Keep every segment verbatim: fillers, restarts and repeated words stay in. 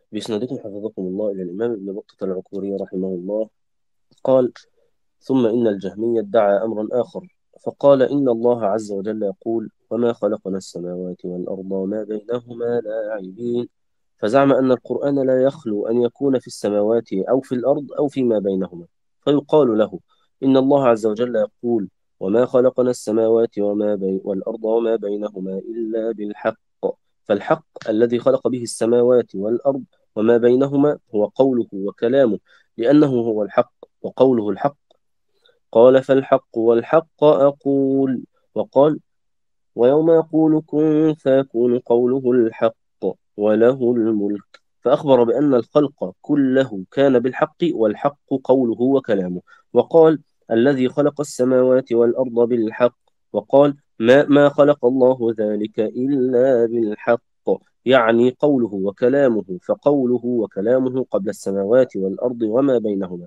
بإسنادكم حفظكم الله إلى الإمام ابن بطة العكوري رحمه الله قال: ثم إن الجهمي ادعى أمرا آخر، فقال إن الله عز وجل يقول: وما خلقنا السماوات والأرض وما بينهما لاعبين. فزعم أن القرآن لا يخلو أن يكون في السماوات أو في الأرض أو فيما بينهما، فيقال له: إن الله عز وجل يقول: وما خلقنا السماوات وما بي والأرض وما بينهما إلا بالحق. فالحق الذي خلق به السماوات والأرض وما بينهما هو قوله وكلامه، لأنه هو الحق وقوله الحق. قال: فالحق والحق أقول. وقال: ويوم يقول كن فيكون قوله الحق وله الملك. فأخبر بأن الخلق كله كان بالحق، والحق قوله وكلامه. وقال: الذي خلق السماوات والأرض بالحق. وقال: ما, ما خلق الله ذلك إلا بالحق، يعني قوله وكلامه، فقوله وكلامه قبل السماوات والأرض وما بينهما.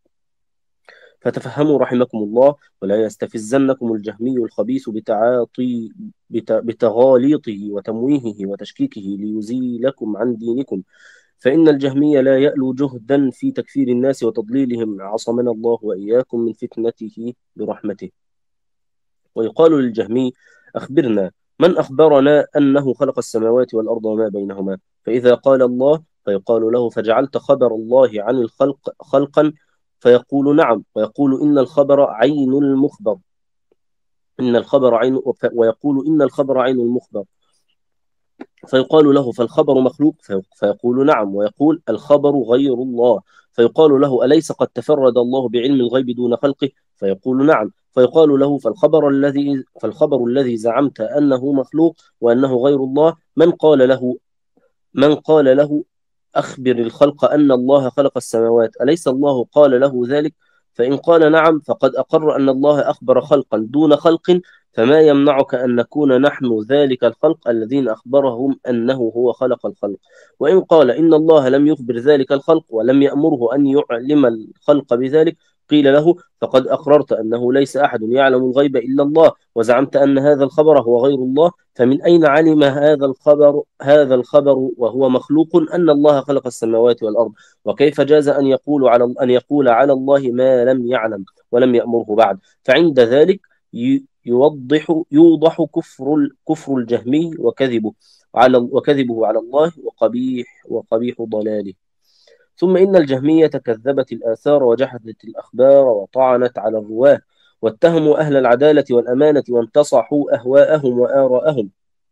فتفهموا رحمكم الله، ولا يستفزنكم الجهمي الخبيث بتعاطي بت- بتغاليطه وتمويهه وتشكيكه ليزيلكم عن دينكم، فإن الجهمي لا يألو جهدا في تكفير الناس وتضليلهم، عصمنا الله وإياكم من فتنته برحمته. ويقال للجهمي: أخبرنا، من أخبرنا أنه خلق السماوات والأرض وما بينهما؟ فإذا قال الله فيقال له: فجعلت خبر الله عن الخلق خلقا؟ فيقول: نعم. ويقول: إن الخبر عين المخبر إن الخبر عين ويقول: إن الخبر عين المخبر. فيقال له: فالخبر مخلوق؟ في- فيقول: نعم. ويقول: الخبر غير الله. فيقال له: أليس قد تفرد الله بعلم الغيب دون خلقه؟ فيقول: نعم. فيقال له: فالخبر الذي فالخبر الذي زعمت أنه مخلوق وأنه غير الله، من قال له من قال له أخبر الخلق أن الله خلق السماوات؟ أليس الله قال له ذلك؟ فإن قال: نعم، فقد أقر أن الله أخبر خلقا دون خلق، فما يمنعك أن نكون نحن ذلك الخلق الذين أخبرهم أنه هو خلق الخلق؟ وإن قال: إن الله لم يخبر ذلك الخلق ولم يأمره أن يعلم الخلق بذلك، قيل له: فقد أقررت أنه ليس أحد يعلم الغيب إلا الله، وزعمت أن هذا الخبر هو غير الله، فمن أين علم هذا الخبر هذا الخبر وهو مخلوق أن الله خلق السماوات والأرض؟ وكيف جاز أن يقول على أن يقول على الله ما لم يعلم ولم يأمره بعد؟ فعند ذلك ي- يوضح يوضح كفر كفر الجهمي وكذبه على وكذبه على الله وقبيح وقبيح ضلاله. ثم إن الجهمية كذبت الآثار وجحدت الأخبار وطعنت على الرواه، واتهموا أهل العدالة والأمانة، وانتصحوا أهواءهم وآراءهم،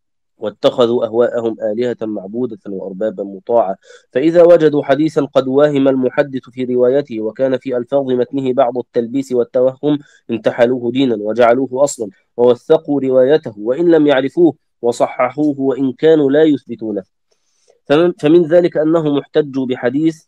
واتخذوا أهواءهم آلهة معبودة وأربابا مطاعة. فإذا وجدوا حديثا قد واهم المحدث في روايته وكان في ألفاظ متنه بعض التلبيس والتوهم، انتحلوه دينا وجعلوه أصلا ووثقوا روايته وإن لم يعرفوه، وصححوه وإن كانوا لا يثبتونه. فمن, فمن ذلك أنهم احتجوا بحديث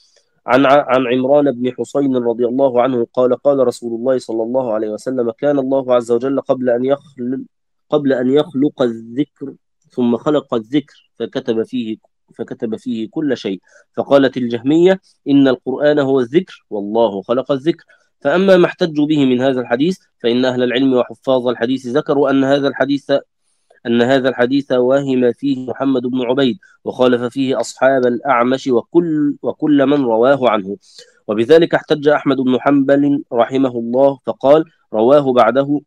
عن عن عمران بن حسين رضي الله عنه قال: قال رسول الله صلى الله عليه وسلم: كان الله عز وجل قبل أن يخلق قبل أن يخلق الذكر ثم خلق الذكر فكتب فيه فكتب فيه كل شيء. فقالت الجهمية: إن القرآن هو الذكر والله خلق الذكر. فأما ما احتجوا به من هذا الحديث، فإن أهل العلم وحفاظ الحديث ذكروا أن هذا الحديث أن هذا الحديث وهم فيه محمد بن عبيد، وخالف فيه أصحاب الأعمش وكل وكل من رواه عنه. وبذلك احتج أحمد بن حنبل رحمه الله فقال: رواه بعده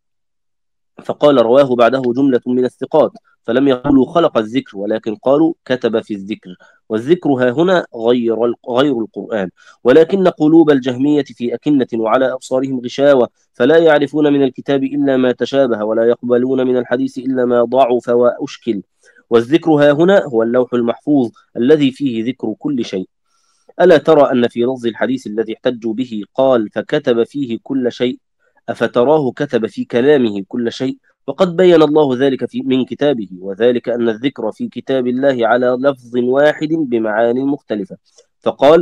فقال رواه بعده جملة من الثقات، فلم يقولوا خلق الذكر، ولكن قالوا كتب في الذكر. والذكر ها هنا غير غير القرآن. ولكن قلوب الجهمية في أكنة وعلى أبصارهم غشاوة، فلا يعرفون من الكتاب إلا ما تشابه، ولا يقبلون من الحديث إلا ما ضعف وأشكل. والذكر ها هنا هو اللوح المحفوظ الذي فيه ذكر كل شيء. ألا ترى أن في لفظ الحديث الذي احتجوا به قال: فكتب فيه كل شيء؟ أفتراه كتب في كلامه كل شيء؟ وقد بين الله ذلك في من كتابه، وذلك أن الذكر في كتاب الله على لفظ واحد بمعاني مختلفة. فقال: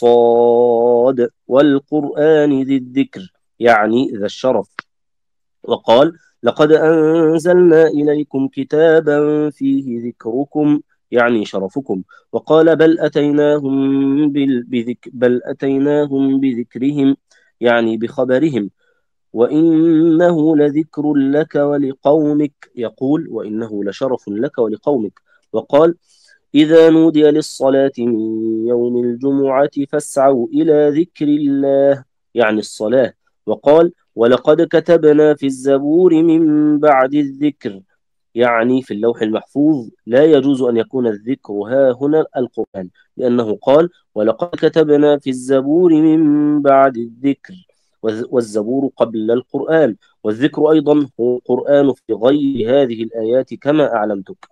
صاد والقرآن ذي الذكر، يعني ذا الشرف. وقال: لقد أنزلنا إليكم كتابا فيه ذكركم، يعني شرفكم. وقال: بل أتيناهم بال- بذك بل أتيناهم بذكرهم، يعني بخبرهم. وإنه لذكر لك ولقومك، يقول: وإنه لشرف لك ولقومك. وقال: إذا نودي للصلاة من يوم الجمعة فاسعوا إلى ذكر الله، يعني الصلاة. وقال ولقد كتبنا في الزبور من بعد الذكر، يعني في اللوح المحفوظ. لا يجوز أن يكون الذكر ها هنا القرآن، لأنه قال ولقد كتبنا في الزبور من بعد الذكر، والزبور قبل القرآن، والذكر أيضا هو القرآن في غير هذه الآيات كما أعلمتك،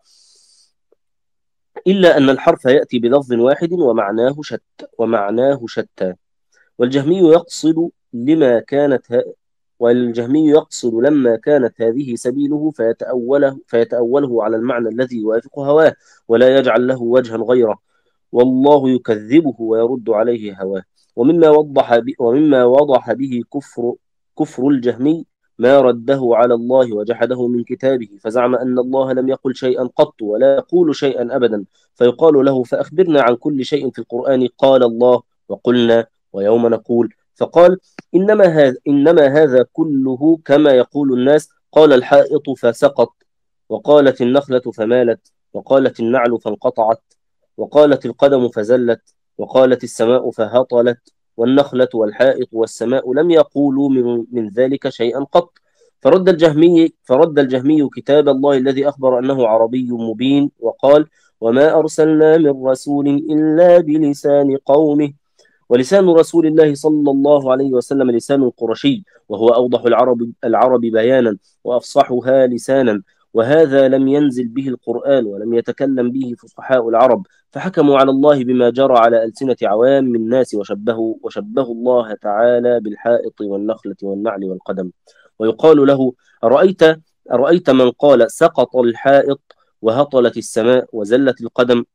إلا أن الحرف يأتي بلفظ واحد ومعناه شتى ومعناه شتى. والجهمي يقصد لما كانت ه... والجهمي يقصد لما كانت هذه سبيله فيتأوله فيتأوله على المعنى الذي يوافق هواه، ولا يجعل له وجها غيره، والله يكذبه ويرد عليه هواه. ومما وضح ب... ومما وضح به كفر كفر الجهمي ما رده على الله وجحده من كتابه، فزعم أن الله لم يقل شيئا قط ولا يقول شيئا أبدا، فيقال له فأخبرنا عن كل شيء في القرآن قال الله وقلنا ويوم نقول، فقال إنما هذا إنما هذا كله كما يقول الناس قال الحائط فسقط، وقالت النخلة فمالت، وقالت النعل فانقطعت، وقالت القدم فزلت، وقالت السماء فهطلت، والنخلة والحائط والسماء لم يقولوا من, من ذلك شيئا قط. فرد الجهمي فرد الجهمي كتاب الله الذي أخبر أنه عربي مبين، وقال وما أرسلنا من رسول إلا بلسان قومه، ولسان رسول الله صلى الله عليه وسلم لسان قرشي، وهو أوضح العرب العرب بيانا وأفصحها لسانا، وهذا لم ينزل به القرآن ولم يتكلم به فصحاء العرب، فحكموا على الله بما جرى على ألسنة عوام الناس، وشبهوا وشبهوا الله تعالى بالحائط والنخلة والنعل والقدم. ويقال له أرأيت أرأيت من قال سقط الحائط وهطلت السماء وزلت القدم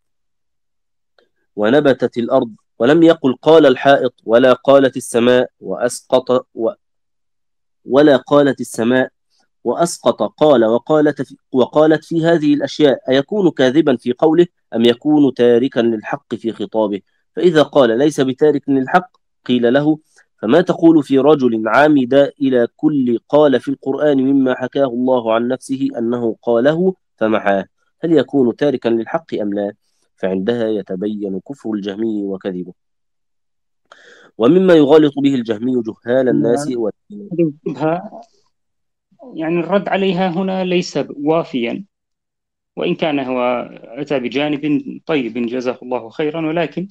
ونبتت الأرض، ولم يقل قال الحائط ولا قالت السماء وأسقط و ولا قالت السماء وأسقط، قال وقالت في وقالت في هذه الأشياء، أيكون كاذبا في قوله أم يكون تاركا للحق في خطابه؟ فإذا قال ليس بتارك للحق قيل له فما تقول في رجل عمد إلى كل قال في القرآن مما حكاه الله عن نفسه أنه قاله فمحاه، هل يكون تاركا للحق أم لا؟ فعندها يتبين كفر الجهمي وكذبه. ومما يغالط به الجهمي جهال الناس و... هذه الشبهة يعني الرد عليها هنا ليس وافيا، وإن كان هو أتى بجانب طيب جزاه الله خيرا، ولكن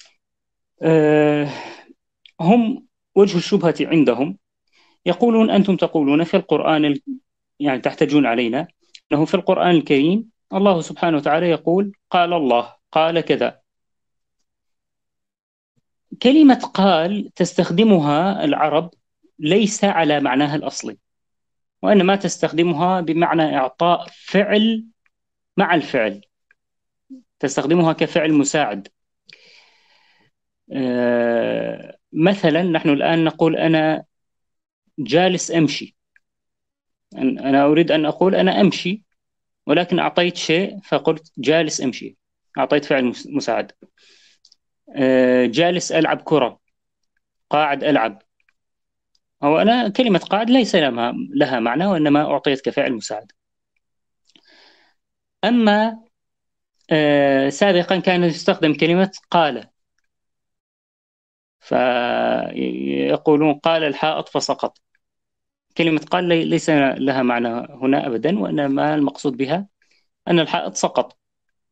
آه هم وجه الشبهة عندهم يقولون أنتم تقولون في القرآن ال... يعني تحتجون علينا أنه في القرآن الكريم الله سبحانه وتعالى يقول قال الله قال كذا. كلمة قال تستخدمها العرب ليس على معناها الأصلي، وإنما تستخدمها بمعنى إعطاء فعل مع الفعل، تستخدمها كفعل مساعد. آه مثلا نحن الآن نقول أنا جالس أمشي، أنا أريد أن أقول أنا أمشي، ولكن أعطيت شيء فقلت جالس أمشي، أعطيت فعل مساعد. آه جالس ألعب كرة، قاعد ألعب، هو أنا كلمة قاعد ليس لها معنى، وإنما أعطيت كفعل مساعد. أما آه سابقا كان يستخدم كلمة قال، فيقولون قال الحائط فسقط. كلمة قال ليس لها معنى هنا أبدا، وإنما المقصود بها أن الحائط سقط.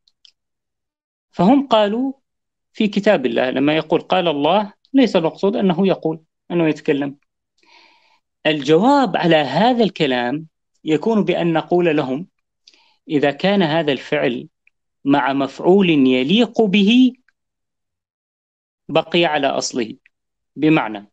فهم قالوا في كتاب الله لما يقول قال الله ليس المقصود أنه يقول، أنه يتكلم. الجواب على هذا الكلام يكون بأن نقول لهم إذا كان هذا الفعل مع مفعول يليق به بقي على أصله. بمعنى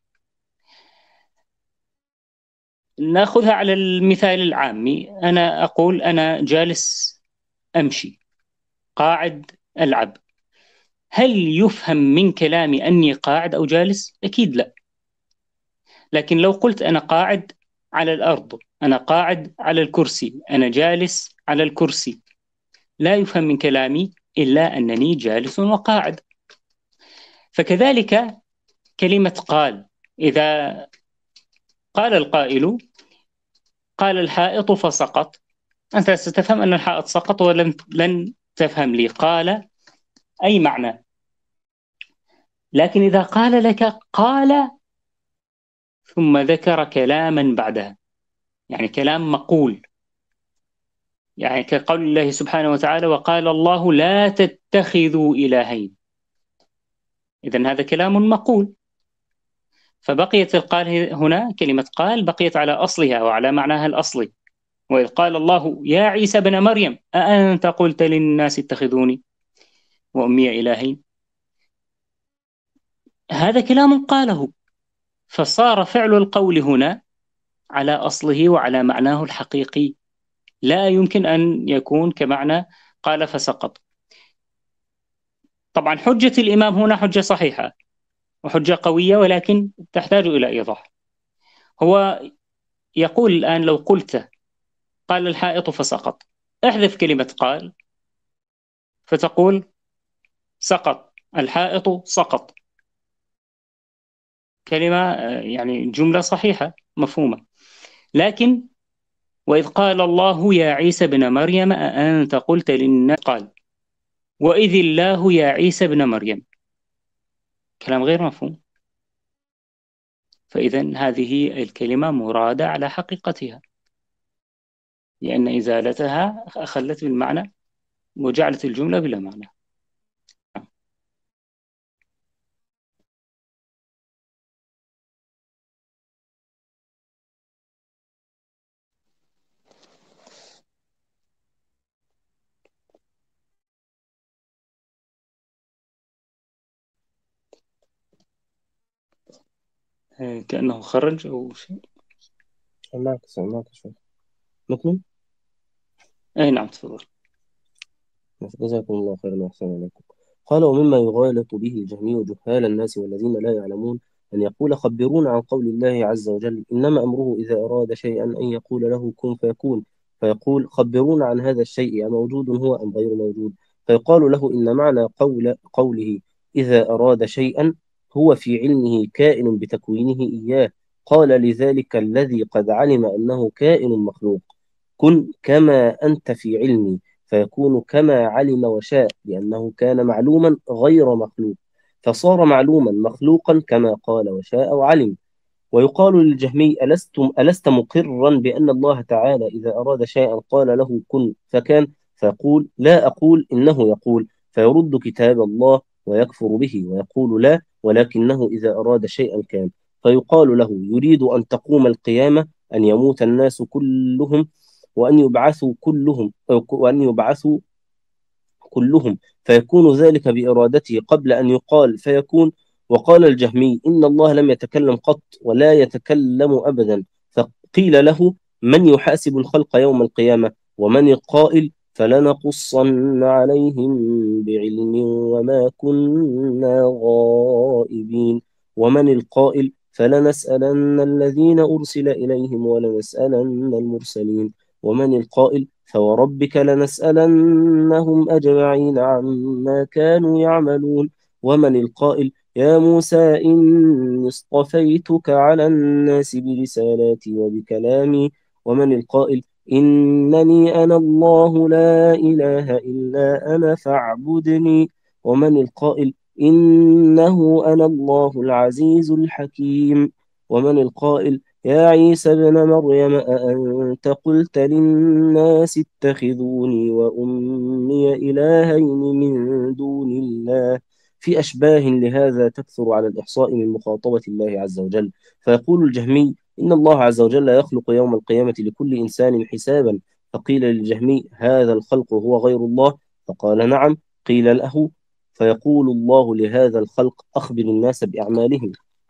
نأخذها على المثال العامي، أنا أقول أنا جالس أمشي، قاعد ألعب، هل يفهم من كلامي أني قاعد أو جالس؟ أكيد لا. لكن لو قلت أنا قاعد على الأرض، أنا قاعد على الكرسي، أنا جالس على الكرسي، لا يفهم من كلامي إلا أنني جالس وقاعد. فكذلك كلمة قال، إذا قال القائل قال الحائط فسقط، أنت ستفهم أن الحائط سقط ولن لن تفهم لي قال أي معنى، لكن إذا قال لك قال ثم ذكر كلاما بعدها، يعني كلام مقول، يعني كقول الله سبحانه وتعالى وقال الله لا تتخذوا إلهين، إذن هذا كلام مقول، فبقيت القال هنا كلمة قال بقيت على أصلها وعلى معناها الأصلي. وإذ قال الله يا عيسى ابن مريم أأنت قلت للناس اتخذوني وأمي إلهين، هذا كلام قاله، فصار فعل القول هنا على أصله وعلى معناه الحقيقي، لا يمكن أن يكون كمعنى قال فسقط. طبعا حجة الإمام هنا حجة صحيحة وحجة قوية، ولكن تحتاج إلى إيضاح. هو يقول الآن لو قلت قال الحائط فسقط، احذف كلمة قال فتقول سقط الحائط سقط، كلمة يعني جملة صحيحة مفهومة. لكن وإذ قال الله يا عيسى ابن مريم أأنت قلت للناس قال، وإذ الله يا عيسى ابن مريم، كلام غير مفهوم. فإذا هذه الكلمة مرادة على حقيقتها، لأن إزالتها أخلت بالمعنى وجعلت الجملة بلا معنى. كأنه خرج أو شيء. معك معك شوي نكمل. أي نعم تفضل. جزاكم الله خيرا وأحسن إليكم. قال ومما يغالط به الجهمي جهال الناس والذين لا يعلمون أن يقول خبرونا عن قول الله عز وجل إنما أمره إذا أراد شيئا أن يقول له كن فيكون، فيقول خبرونا عن هذا الشيء أموجود هو أم غير موجود، فيقال له إن معنى قول قوله إذا أراد شيئا هو في علمه كائن بتكوينه إياه، قال لذلك الذي قد علم أنه كائن مخلوق كن كما أنت في علمي، فيكون كما علم وشاء لأنه كان معلوما غير مخلوق، فصار معلوما مخلوقا كما قال وشاء وعلم. ويقال للجهمي ألستم ألست مقرا بأن الله تعالى إذا أراد شيئا قال له كن فكان، فيقول لا أقول إنه يقول، فيرد كتاب الله ويكفر به ويقول لا ولكنه إذا أراد شيئا كان، فيقال له يريد أن تقوم القيامة أن يموت الناس كلهم وأن يبعثوا كلهم وأن يبعثوا كلهم، فيكون ذلك بإرادته قبل أن يقال فيكون. وقال الجهمي إن الله لم يتكلم قط ولا يتكلم أبدا، فقيل له من يحاسب الخلق يوم القيامة، ومن القائل فلنقصن عليهم بعلم وما كنا غائبين، ومن القائل فلنسألن الذين أرسل إليهم ولنسألن المرسلين، ومن القائل فوربك لنسألنهم أجمعين عما كانوا يعملون، ومن القائل يا موسى إني اصطفيتك على الناس برسالاتي وبكلامي، ومن القائل إنني أنا الله لا إله إلا أنا فاعبدني، ومن القائل إنه أنا الله العزيز الحكيم، ومن القائل يا عيسى ابن مريم أأنت قلت للناس اتخذوني وأمي إلهين من دون الله، في أشباه لهذا تكثر على الإحصاء من مخاطبة الله عز وجل. فيقول الجهمي إن الله عز وجل يخلق يوم القيامة لكل إنسان حسابا، فقيل للجهمي هذا الخلق هو غير الله؟ فقال نعم. قيل له فيقول الله لهذا الخلق أخبر الناس بأعمالهم،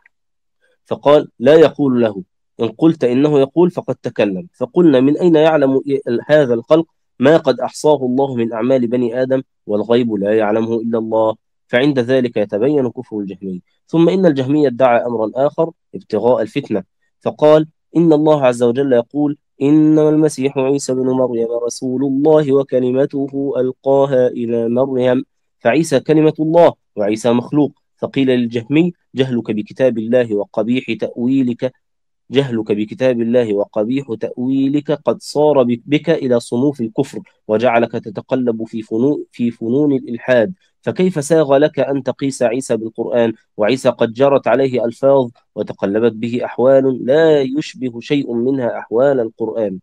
فقال لا يقول له إن قلت إنه يقول فقد تكلم، فقلنا من أين يعلم هذا الخلق ما قد أحصاه الله من أعمال بني آدم والغيب لا يعلمه إلا الله، فعند ذلك يتبين كفر الجهمي. ثم إن الجهمي ادعى أمرا آخر ابتغاء الفتنة، فقال إن الله عز وجل يقول إنما المسيح عيسى بن مريم رسول الله وكلمته ألقاها إلى مريم، فعيسى كلمة الله وعيسى مخلوق، فقيل للجهمي جهلك بكتاب الله وقبيح تأويلك جهلك بكتاب الله وقبيح تأويلك قد صار بك إلى صنوف الكفر، وجعلك تتقلب في فنون, في فنون الإلحاد. فكيف ساغ لك أن تقيس عيسى بالقرآن، وعيسى قد جرت عليه ألفاظ وتقلبت به أحوال لا يشبه شيء منها أحوال القرآن.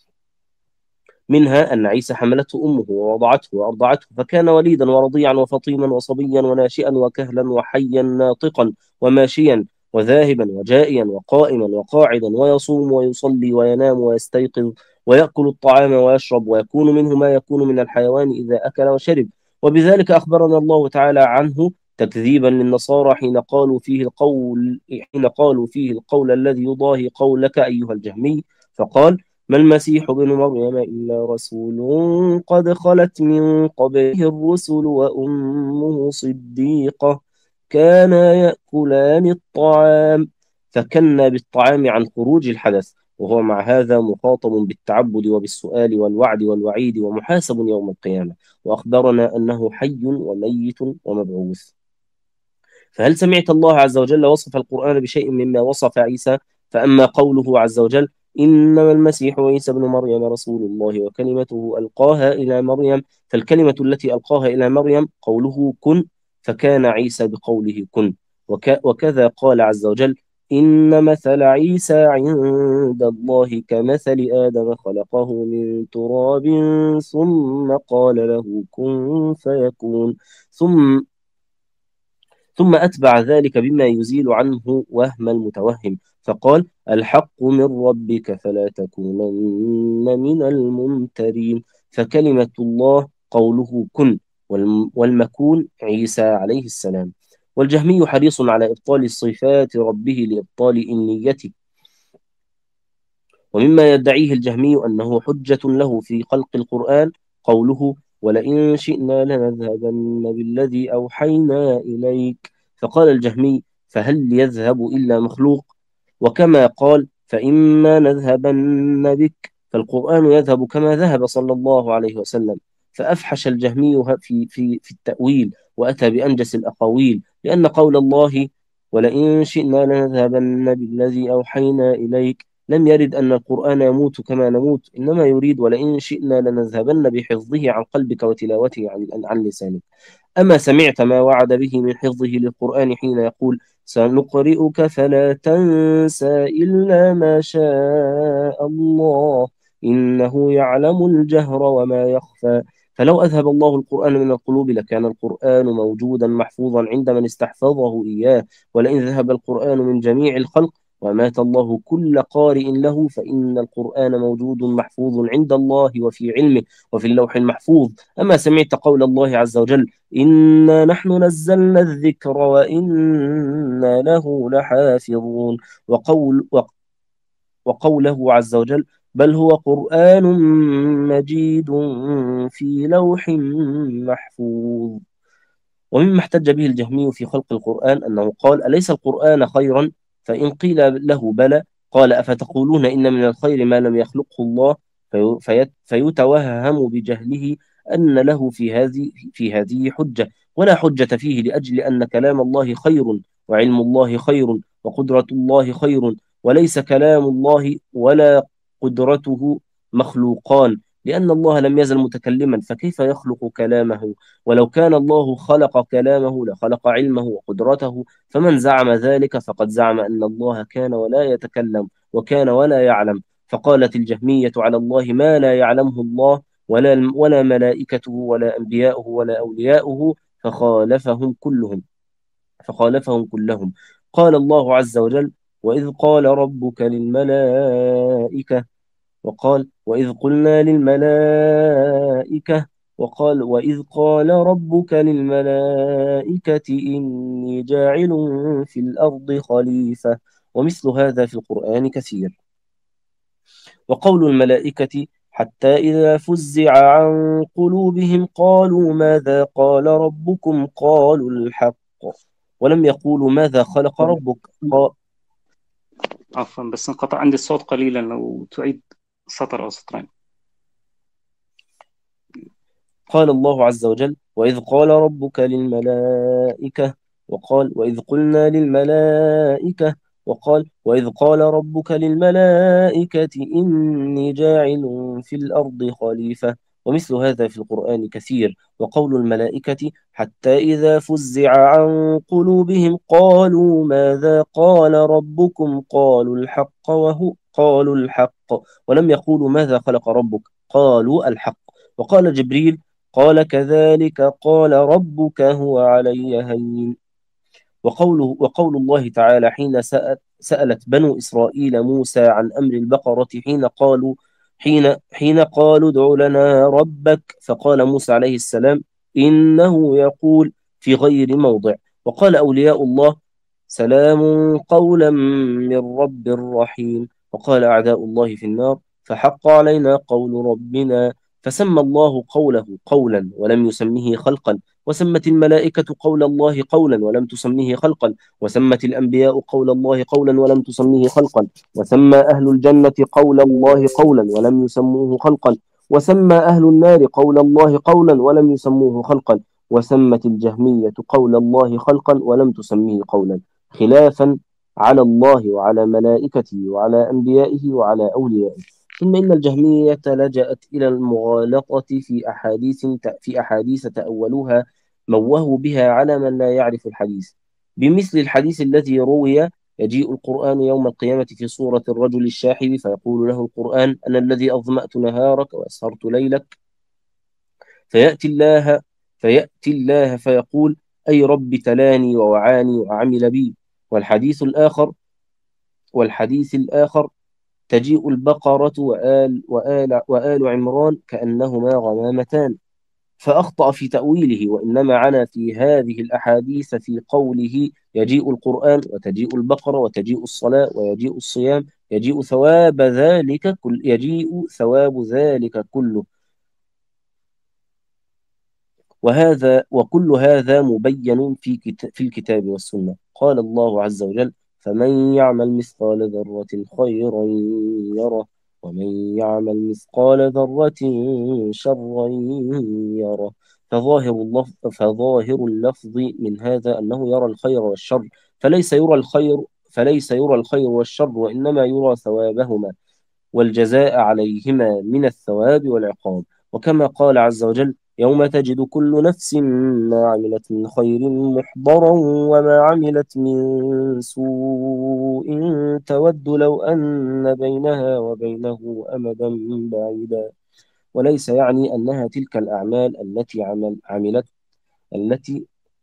منها أن عيسى حملته أمه ووضعته وأرضعته، فكان وليدا ورضيعا وفطيما وصبيا وناشئا وكهلا وحيا ناطقا وماشيا وذاهبا وجائيا وقائما وقاعدا، ويصوم ويصلي وينام ويستيقظ ويأكل الطعام ويشرب، ويكون منه ما يكون من الحيوان إذا أكل وشرب. وبذلك أخبرنا الله تعالى عنه تكذيبا للنصارى حين قالوا فيه القول حين قالوا فيه القول الذي يضاهي قولك أيها الجهمي، فقال: ما المسيح ابن مريم إلا رسول قد خلت من قبله الرسل وأمه صديقة كانا يأكلان الطعام. فكنا بالطعام عن خروج الحدث، وهو مع هذا مخاطب بالتعبد وبالسؤال والوعد والوعيد ومحاسب يوم القيامة، وأخبرنا أنه حي وميت ومبعوث. فهل سمعت الله عز وجل وصف القرآن بشيء مما وصف عيسى؟ فأما قوله عز وجل: إنما المسيح عيسى بن مريم رسول الله وكلمته ألقاها إلى مريم، فالكلمة التي ألقاها إلى مريم قوله كن، فكان عيسى بقوله كن. وك وكذا قال عز وجل: إن مثل عيسى عند الله كمثل آدم خلقه من تراب ثم قال له كن فيكون. ثم ثم أتبع ذلك بما يزيل عنه وهم المتوهم، فقال: الحق من ربك فلا تكونن من الممترين. فكلمة الله قوله كن، والمكون عيسى عليه السلام. والجهمي حريص على إبطال صفات ربه لإبطال إنيته. ومما يدعيه الجهمي أنه حجة له في خلق القرآن قوله: ولئن شئنا لنذهبن بالذي أوحينا إليك. فقال الجهمي: فهل يذهب إلا مخلوق؟ وكما قال: فإما نذهبن بك، فالقرآن يذهب كما ذهب صلى الله عليه وسلم. فأفحش الجهمي في, في, في التأويل، وأتى بأنجس الأقاويل، لأن قول الله: ولئن شئنا لنذهبن بالذي أوحينا إليك لم يرد أن القرآن يموت كما نموت، إنما يريد ولئن شئنا لنذهبن بحفظه عن قلبك وتلاوته عن, عن لسانك. أما سمعت ما وعد به من حفظه للقرآن حين يقول: سنقرئك فلا تنسى إلا ما شاء الله إنه يعلم الجهر وما يخفى. فلو أذهب الله القرآن من القلوب لكان القرآن موجودا محفوظا عند من استحفظه إياه. ولئن ذهب القرآن من جميع الخلق ومات الله كل قارئ له فإن القرآن موجود محفوظ عند الله وفي علمه وفي اللوح المحفوظ. أما سمعت قول الله عز وجل: إنا نحن نزلنا الذكر وإنا له لحافظون، وقول وقوله عز وجل: بل هو قرآن مجيد في لوح محفوظ. ومما احتج به الجهمي في خلق القرآن أنه قال: أليس القرآن خيرا؟ فإن قيل له بلى قال: أفتقولون إن من الخير ما لم يخلقه الله؟ في فيتوهم بجهله أن له في هذه في هذه حجة، ولا حجة فيه، لأجل أن كلام الله خير، وعلم الله خير، وقدرة الله خير، وليس كلام الله ولا قدرته مخلوقان، لأن الله لم يزل متكلما، فكيف يخلق كلامه؟ ولو كان الله خلق كلامه لخلق علمه وقدرته، فمن زعم ذلك فقد زعم أن الله كان ولا يتكلم، وكان ولا يعلم. فقالت الجهمية على الله ما لا يعلمه الله ولا ولا ملائكته ولا أنبياؤه ولا أولياؤه، فخالفهم كلهم فخالفهم كلهم. قال الله عز وجل: وإذ قال ربك للملائكة وقال وإذ قلنا للملائكة وقال وإذ قال ربك للملائكة إني جاعل في الأرض خليفة. ومثل هذا في القرآن كثير. وقول الملائكة: حتى إذا فزع عن قلوبهم قالوا ماذا قال ربكم قالوا الحق، ولم يقولوا ماذا خلق ربك. قال عفوا بس انقطع عندي الصوت قليلا، لو تعيد سطر أو سطرين. قال الله عز وجل: وإذ قال ربك للملائكة وقال وإذ قلنا للملائكة وقال: وإذ قال ربك للملائكة إني جاعل في الأرض خليفة. ومثل هذا في القرآن كثير. وقول الملائكة: حتى إذا فزع عن قلوبهم قالوا ماذا قال ربكم قالوا الحق وهو قالوا الحق ولم يقولوا ماذا خلق ربك قالوا الحق. وقال جبريل: قال كذلك قال ربك هو علي هين. وقوله وقول الله تعالى حين سألت, سألت بنو إسرائيل موسى عن أمر البقرة حين قالوا حين حين قالوا ادع لنا ربك فقال موسى عليه السلام: إنه يقول في غير موضع. وقال أولياء الله: سلام قولا من رب رحيم. وقال أعداء الله في النار: فحق علينا قول ربنا. فسمى الله قوله قولا ولم يسمه خلقا، وسمت الملائكة قول الله قولا ولم تسميه خلقا، وسمت الأنبياء قول الله قولا ولم تسميه خلقا، وسمى أهل الجنة قول الله قولا ولم يسموه خلقا، وسمى أهل النار قول الله قولا ولم يسموه خلقا، وسمت الجهمية قول الله خلقا ولم تسميه قولا، خلافا على الله وعلى ملائكته وعلى أنبيائه وعلى أوليائه. ثم إن الجهمية لجأت إلى المغالطة في أحاديث في أحاديث تأولوها موهوا بها على من لا يعرف الحديث، بمثل الحديث الذي روي: يجيء القرآن يوم القيامة في صورة الرجل الشاحب فيقول له القرآن: أنا الذي أظمأت نهارك وأسهرت ليلك. فيأتي الله فيأتي الله فيقول: أي رب تلاني ووعاني وعمل بي. والحديث الآخر والحديث الآخر تجيء البقرة وآل, وآل, وآل عمران كأنهما غمامتان. فأخطأ في تأويله، وإنما عنا في هذه الأحاديث في قوله: يجيء القرآن وتجيء البقرة وتجيء الصلاة ويجيء الصيام، يجيء ثواب ذلك كل يجيء ثواب ذلك كله. وهذا وكل هذا مبين في كت- في الكتاب والسنة. قال الله عز وجل: فمن يعمل مثقال ذرة خيرا يره ومن يعمل مثقال ذرة شرا يره. فظاهر اللفظ فظاهر اللفظ من هذا أنه يرى الخير والشر، فليس يرى الخير فليس يرى الخير والشر، وإنما يرى ثوابهما والجزاء عليهما من الثواب والعقاب. وكما قال عز وجل: يوم تجد كل نفس ما عملت من خير محضرا وما عملت من سوء تود لو أن بينها وبينه أمدا بعيدا. وليس يعني أنها تلك الأعمال التي عمل عملت التي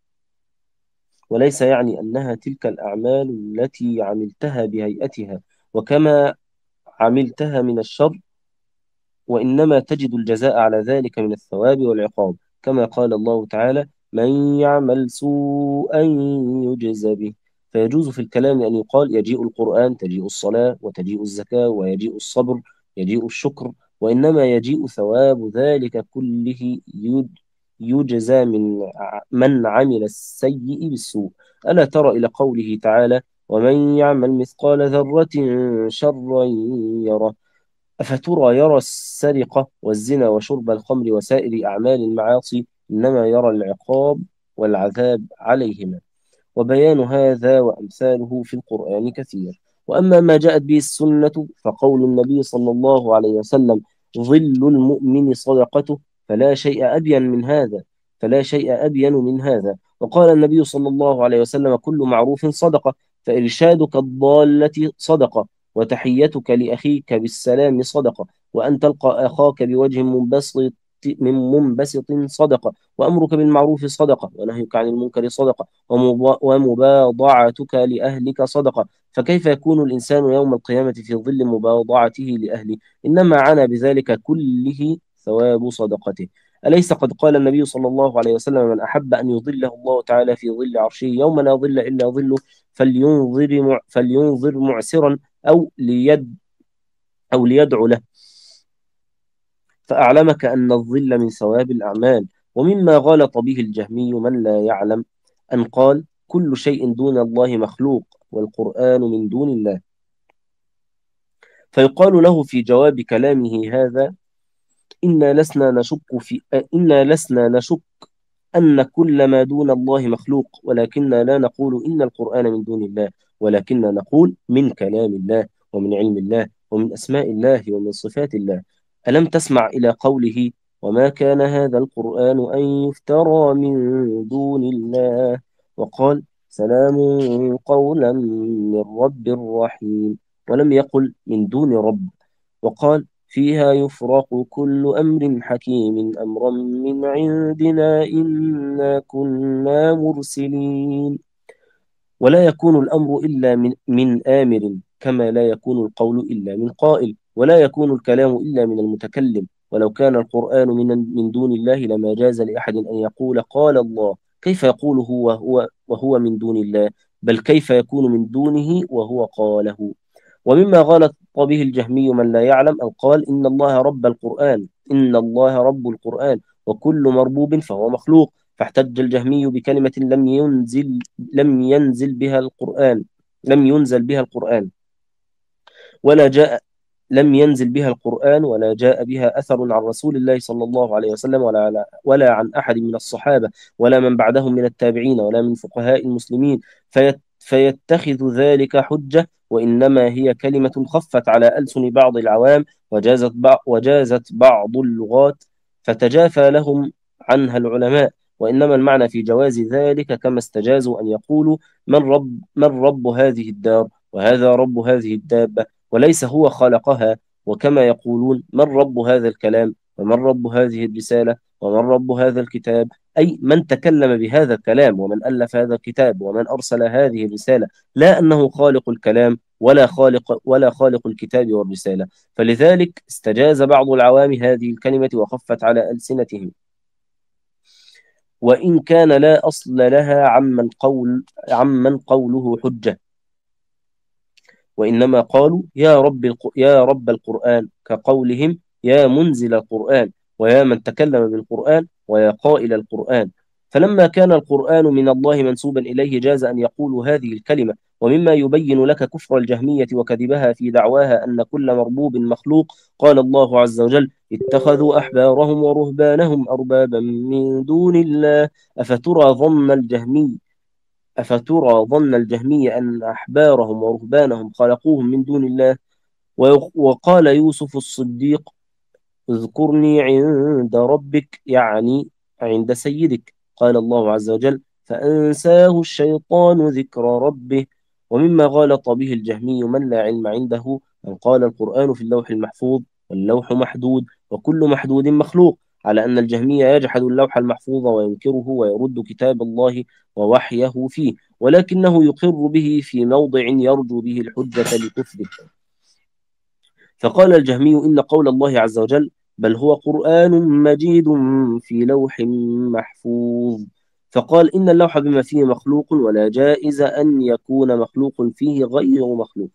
وليس يعني أنها تلك الأعمال التي عملتها بهيئتها وكما عملتها من الشر، وإنما تجد الجزاء على ذلك من الثواب والعقاب، كما قال الله تعالى: من يعمل سوءا يجز به. فيجوز في الكلام أن يقال: يجيء القرآن، تجيء الصلاة، وتجيء الزكاة، ويجيء الصبر، يجيء الشكر، وإنما يجيء ثواب ذلك كله يجزى من من عمل السيء بالسوء. ألا ترى إلى قوله تعالى: ومن يعمل مثقال ذرة شرا يره. أفترى يرى السرقة والزنا وشرب الخمر وسائر أعمال المعاصي، إنما يرى العقاب والعذاب عليهما. وبيان هذا وأمثاله في القرآن كثير. وأما ما جاءت به السنة فقول النبي صلى الله عليه وسلم: ظل المؤمن صدقته، فلا شيء أبين من هذا فلا شيء أبين من هذا. وقال النبي صلى الله عليه وسلم: كل معروف صدقة، فإرشادك الضالة صدقة، وتحيتك لأخيك بالسلام صدقة، وأن تلقى أخاك بوجه منبسط من منبسط صدقة، وأمرك بالمعروف صدقة، ونهيك عن المنكر صدقة، ومباضعتك لأهلك صدقة. فكيف يكون الإنسان يوم القيامة في ظل مباضعته لأهله؟ إنما عانى بذلك كله ثواب صدقته. أليس قد قال النبي صلى الله عليه وسلم: من أحب أن يظله الله تعالى في ظل عرشه يوم لا ظل إلا ظله فلينظر مع فلينظر معسرا أو ليد أو ليدعو له. فأعلمك أن الظل من ثواب الأعمال. ومما غلط به الجهمي من لا يعلم أن قال: كل شيء دون الله مخلوق، والقرآن من دون الله. فيقال له في جواب كلامه هذا: إنا لسنا نشك في إنا لسنا نشك أن كل ما دون الله مخلوق، ولكننا لا نقول إن القرآن من دون الله، ولكننا نقول من كلام الله ومن علم الله ومن أسماء الله ومن صفات الله. ألم تسمع إلى قوله وما كان هذا القرآن أن يفترى من دون الله، وقال سلام قولا من رب رحيم، ولم يقل من دون رب، وقال فيها يفرق كل أمر حكيم أمرا من عندنا إنا كنا مرسلين. ولا يكون الأمر إلا من, من آمر، كما لا يكون القول إلا من قائل، ولا يكون الكلام إلا من المتكلم. ولو كان القرآن من, من دون الله لما جاز لأحد أن يقول قال الله، كيف يقول هو وهو, وهو من دون الله؟ بل كيف يكون من دونه وهو قاله؟ ومما غلط به الجهمي من لا يعلم أن قال إن الله رب القرآن، إن الله رب القرآن وكل مربوب فهو مخلوق، فاحتج الجهمي بكلمة لم ينزل لم ينزل بها القرآن لم ينزل بها القرآن ولا جاء لم ينزل بها القرآن ولا جاء بها أثر عن رسول الله صلى الله عليه وسلم ولا ولا عن أحد من الصحابة ولا من بعدهم من التابعين ولا من فقهاء المسلمين، فيت فيتخذ ذلك حجة، وإنما هي كلمة خفت على ألسن بعض العوام وجازت بعض, وجازت بعض اللغات فتجافى لهم عنها العلماء، وإنما المعنى في جواز ذلك كما استجازوا أن يقولوا من رب, من رب هذه الدار وهذا رب هذه الدابة، وليس هو خلقها، وكما يقولون من رب هذا الكلام ومن رب هذه الرسالة ومن رب هذا الكتاب، أي من تكلم بهذا الكلام ومن ألف هذا الكتاب ومن أرسل هذه الرسالة، لا أنه خالق الكلام ولا خالق ولا خالق الكتاب والرسالة. فلذلك استجاز بعض العوام هذه الكلمة وخفت على ألسنتهم، وإن كان لا أصل لها عمن قول عمن قوله حجة، وإنما قالوا يا رب يا رب القرآن كقولهم يا منزل القرآن ويا من تكلم بالقرآن ويا قائل القرآن. فلما كان القرآن من الله منسوبا إليه جاز أن يقولوا هذه الكلمة. ومما يبين لك كفر الجهمية وكذبها في دعواها أن كل مربوب مخلوق قال الله عز وجل اتخذوا أحبارهم ورهبانهم أربابا من دون الله أفترى ظن الجهمي أفترى ظن الجهمية أن أحبارهم ورهبانهم خلقوهم من دون الله. وقال يوسف الصديق اذكرني عند ربك، يعني عند سيدك. قال الله عز وجل فأنساه الشيطان ذكر ربه. ومما غالط به الجهمي من لا علم عنده من قال القرآن في اللوح المحفوظ واللوح محدود وكل محدود مخلوق، على أن الجهمي يجحد اللوح المحفوظ وينكره ويرد كتاب الله ووحيه فيه، ولكنه يقر به في موضع يرجو به الحجة لكفره. فقال الجهمي إن قول الله عز وجل بل هو قرآن مجيد في لوح محفوظ، فقال إن اللوح بما فيه مخلوق ولا جائز أن يكون مخلوق فيه غير مخلوق،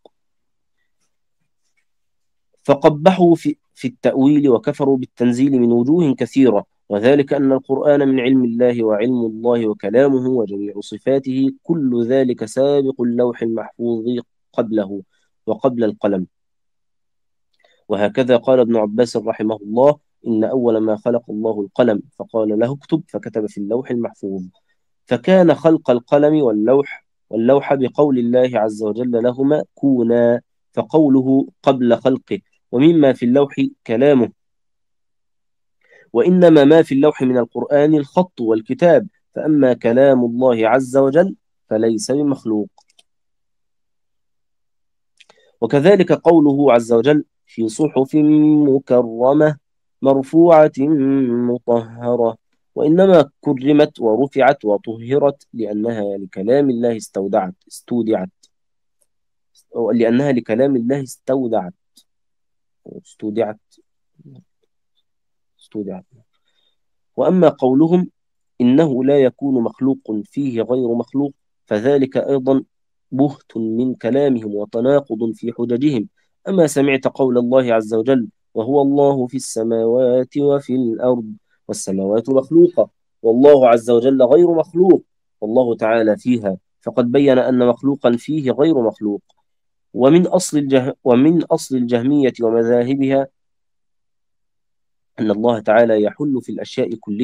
فقبحوا في, في التأويل وكفروا بالتنزيل من وجوه كثيرة، وذلك أن القرآن من علم الله وعلم الله وكلامه وجميع صفاته كل ذلك سابق اللوح المحفوظ قبله وقبل القلم. وهكذا قال ابن عباس رحمه الله إن أول ما خلق الله القلم فقال له اكتب فكتب في اللوح المحفوظ، فكان خلق القلم واللوح واللوح بقول الله عز وجل لهما كونا، فقوله قبل خلقه. ومما في اللوح كلامه، وإنما ما في اللوح من القرآن الخط والكتاب، فأما كلام الله عز وجل فليس بمخلوق. وكذلك قوله عز وجل في صحف مكرمة مرفوعة مطهرة، وإنما كرمت ورفعت وطهرت لأنها لكلام الله استودعت استودعت لأنها لكلام الله استودعت استودعت استودعت. وأما قولهم إنه لا يكون مخلوق فيه غير مخلوق فذلك أيضا بهت من كلامهم وتناقض في حججهم. أما سمعت قول الله عز وجل وهو الله في السماوات وفي الأرض والسماوات مخلوقة والله عز وجل غير مخلوق والله تعالى فيها، فقد بين أن مخلوقا فيه غير مخلوق. ومن أصل, الجه ومن أصل الجهمية ومذاهبها أن الله تعالى يحل في الأشياء كلها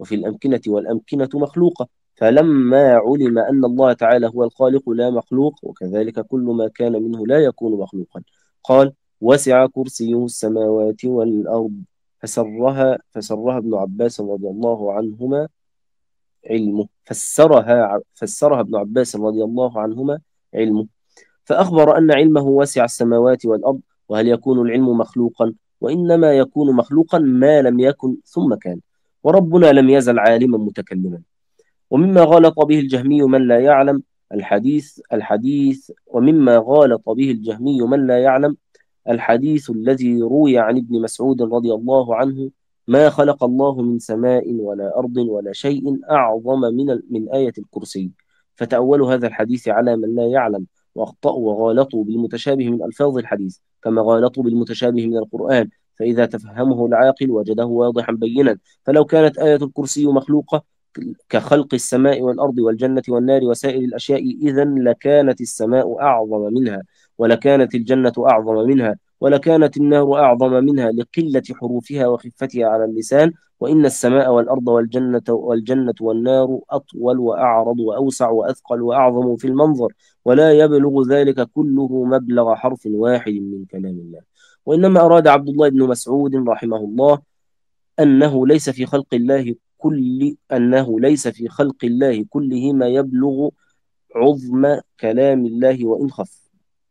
وفي الأمكنة والأمكنة مخلوقة. فلما علم أن الله تعالى هو الخالق لا مخلوق، وكذلك كل ما كان منه لا يكون مخلوقا، قال: وسع كرسيه السماوات والأرض. فسرها فسرها ابن عباس رضي الله عنهما علمه فسرها فسرها ابن عباس رضي الله عنهما علمه فأخبر أن علمه وسع السماوات والأرض. وهل يكون العلم مخلوقا؟ وإنما يكون مخلوقا ما لم يكن ثم كان، وربنا لم يزل عالما متكلما. ومما غالط به الجهمي من لا يعلم الحديث الحديث ومما غالط به الجهمي من لا يعلم الحديث الذي روي عن ابن مسعود رضي الله عنه: ما خلق الله من سماء ولا أرض ولا شيء أعظم من من آية الكرسي. فتأولوا هذا الحديث على من لا يعلم، وأخطأوا وغالطوا بالمتشابه من ألفاظ الحديث كما غالطوا بالمتشابه من القرآن، فإذا تفهمه العاقل وجده واضحا بينا. فلو كانت آية الكرسي مخلوقة كخلق السماء والأرض والجنة والنار وسائر الأشياء، إذن لكانت السماء أعظم منها، ولكانت الجنة أعظم منها، ولكانت النار أعظم منها لقلة حروفها وخفتها على اللسان. وإن السماء والأرض والجنة والجنة والنار أطول وأعرض وأوسع وأثقل وأعظم في المنظر، ولا يبلغ ذلك كله مبلغ حرف واحد من كلام الله. وإنما أراد عبد الله بن مسعود رحمه الله أنه ليس في خلق الله كل أنه ليس في خلق الله كله ما يبلغ عظم كلام الله وإن خف،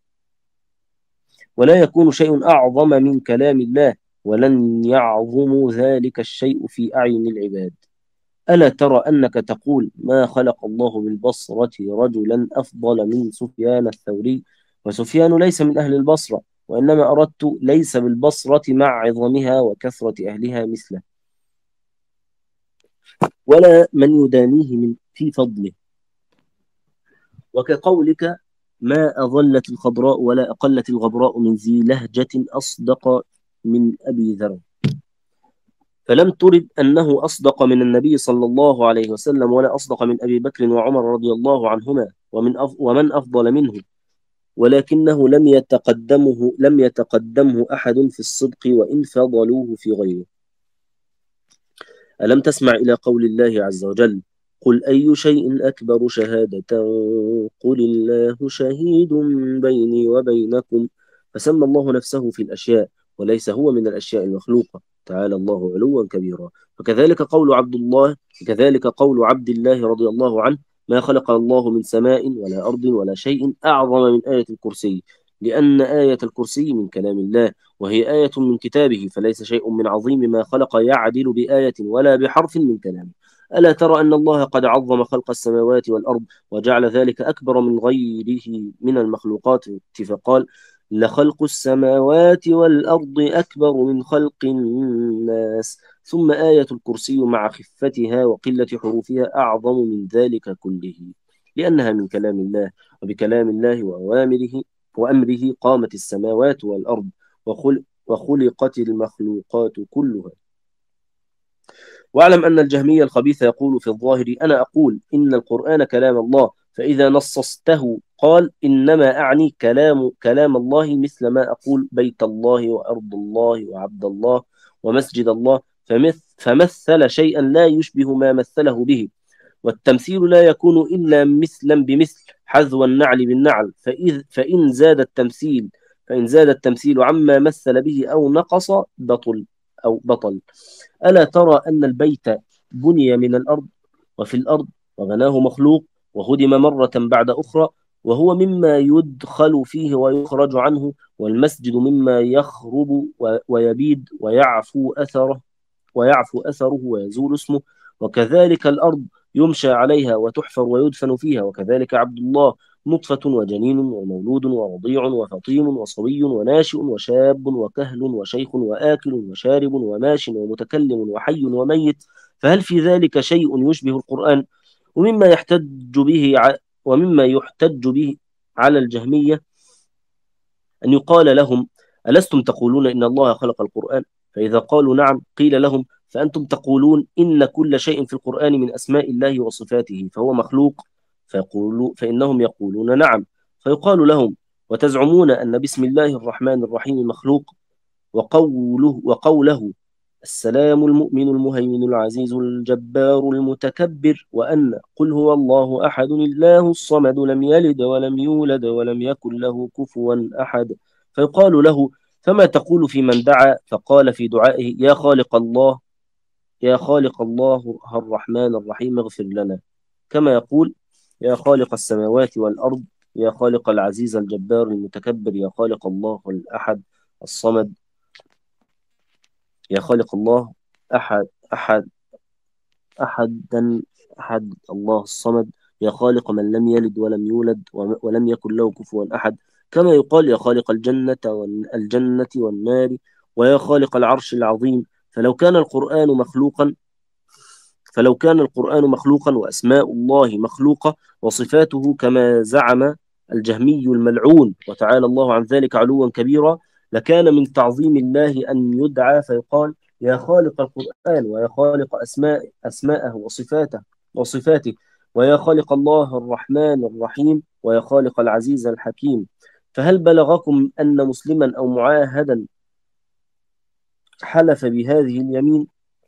ولا يكون شيء أعظم من كلام الله، ولن يعظم ذلك الشيء في أعين العباد. ألا ترى أنك تقول: ما خلق الله بالبصرة رجلا أفضل من سفيان الثوري؟ وسفيان ليس من أهل البصرة، وإنما أردت ليس بالبصرة مع عظمها وكثرة أهلها مثله، ولا من يدانيه من في فضله. وكقولك: ما أظلت الخضراء ولا أقلت الغبراء من ذي لهجة أصدق من أبي ذر. فلم ترد أنه أصدق من النبي صلى الله عليه وسلم، ولا أصدق من أبي بكر وعمر رضي الله عنهما ومن أف ومن أفضل منه، ولكنه لم يتقدمه لم يتقدمه أحد في الصدق وإن فضلوه في غيره. ألم تسمع إلى قول الله عز وجل: قل أي شيء أكبر شهادة قل الله شهيد بيني وبينكم. فسمى الله نفسه في الأشياء، وليس هو من الأشياء المخلوقة، تعالى الله علوا كبيرا. وكذلك قول عبد الله كذلك قول عبد الله رضي الله عنه: ما خلق الله من سماء ولا أرض ولا شيء أعظم من آية الكرسي، لأن آية الكرسي من كلام الله، وهي آية من كتابه، فليس شيء من عظيم ما خلق يعدل بآية ولا بحرف من كلامه. ألا ترى أن الله قد عظم خلق السماوات والأرض وجعل ذلك أكبر من غيره من المخلوقات، فقال: لخلق السماوات والأرض أكبر من خلق الناس. ثم آية الكرسي مع خفتها وقلة حروفها أعظم من ذلك كله، لأنها من كلام الله، وبكلام الله وأوامره وأمره قامت السماوات والأرض وخلق وخلقت المخلوقات كلها. واعلم أن الجهمي الخبيث يقول في الظاهر: أنا أقول إن القرآن كلام الله، فإذا نصصته قال: إنما أعني كلام كلام الله، مثل ما أقول بيت الله وأرض الله وعبد الله ومسجد الله، فمثل شيئا لا يشبه ما مثله به. والتمثيل لا يكون إلا مثلا بمثل، حذو النعل بالنعل، فإذ فإن زاد التمثيل فإن زاد التمثيل عما مثل به أو نقص بطل أو بطل. ألا ترى أن البيت بني من الأرض وفي الأرض، وبناه مخلوق وهدم مرة بعد أخرى، وهو مما يدخل فيه ويخرج عنه، والمسجد مما يخرب ويبيد ويعفو أثره ويعفو أثره ويزول اسمه. وكذلك الأرض يمشى عليها وتحفر ويدفن فيها. وكذلك عبد الله نطفة وجنين ومولود ورضيع وفطيم وصبي وناشئ وشاب وكهل وشيخ وآكل وشارب وماش ومتكلم وحي وميت. فهل في ذلك شيء يشبه القرآن؟ ومما يحتج به ع... ومما يحتج به على الجهمية أن يقال لهم: ألستم تقولون إن الله خلق القرآن؟ فإذا قالوا نعم قيل لهم: فأنتم تقولون إن كل شيء في القرآن من أسماء الله وصفاته فهو مخلوق؟ فيقولوا فإنهم يقولون نعم. فيقال لهم: وتزعمون أن بسم الله الرحمن الرحيم مخلوق؟ وقوله, وقوله السلام المؤمن المهيمن العزيز الجبار المتكبر، وأن قل هو الله أحد الله الصمد لم يلد ولم يولد ولم يكن له كفوا أحد. فيقال له: فما تقول في من دعا؟ فقال في دعائه: يا خالق الله يا خالق الله الرحمن الرحيم اغفر لنا. كما يقول: يا خالق السماوات والأرض، يا خالق العزيز الجبار المتكبر، يا خالق الله الأحد الصمد، يا خالق الله أحد أحد أحدا أحد الله الصمد، يا خالق من لم يلد ولم يولد ولم يكن له كفوا أحد. كما يقال: يا خالق الجنة والجنة والنار، ويا خالق العرش العظيم. فلو كان القرآن مخلوقا فلو كان القرآن مخلوقا وأسماء الله مخلوقة وصفاته كما زعم الجهمي الملعون، وتعالى الله عن ذلك علوا كبيرا، لكان من تعظيم الله أن يدعى فيقال: يا خالق القرآن، ويا خالق أسماء أسماءه وصفاته وصفاته ويا خالق الله الرحمن الرحيم، ويا خالق العزيز الحكيم. فهل بلغكم أن مسلما أو معاهدا حلف بهذه اليمين؟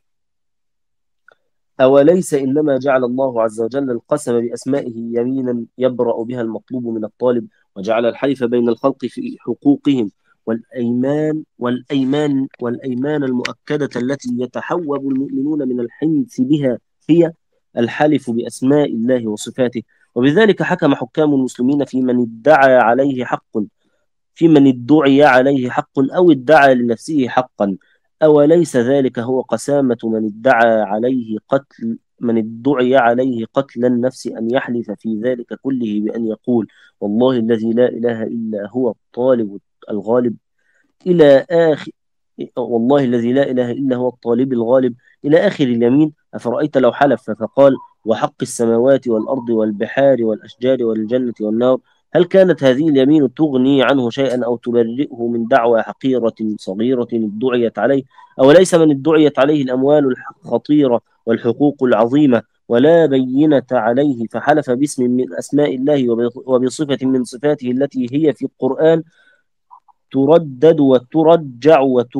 أوليس إنما جعل الله عز وجل القسم بأسمائه يمينا يبرأ بها المطلوب من الطالب، وجعل الحلف بين الخلق في حقوقهم والأيمان والأيمان والأيمان المؤكدة التي يتحوب المؤمنون من الحنث بها هي الحلف بأسماء الله وصفاته. وبذلك حكم حكام المسلمين في من ادعى عليه حق في من ادعي عليه حق أو ادعى لنفسه حقا. أوليس ذلك هو قسامة من ادعى عليه قتل من ادعي عليه قتل النفس، أن يحلف في ذلك كله بأن يقول: والله الذي لا إله إلا هو الطالب الغالب إلى آخر والله الذي لا إله إلا هو الطالب الغالب إلى آخر اليمين. أفرأيت لو حلف فقال: وحق السماوات والأرض والبحار والأشجار والجنة والنار، هل كانت هذه اليمين تغني عنه شيئا أو تبرئه من دعوى حقيرة صغيرة ادعيت عليه؟ أوليس من ادعيت عليه الأموال الخطيرة والحقوق العظيمة ولا بينة عليه فحلف باسم من أسماء الله وبصفة من صفاته التي هي في القرآن تردد وترجع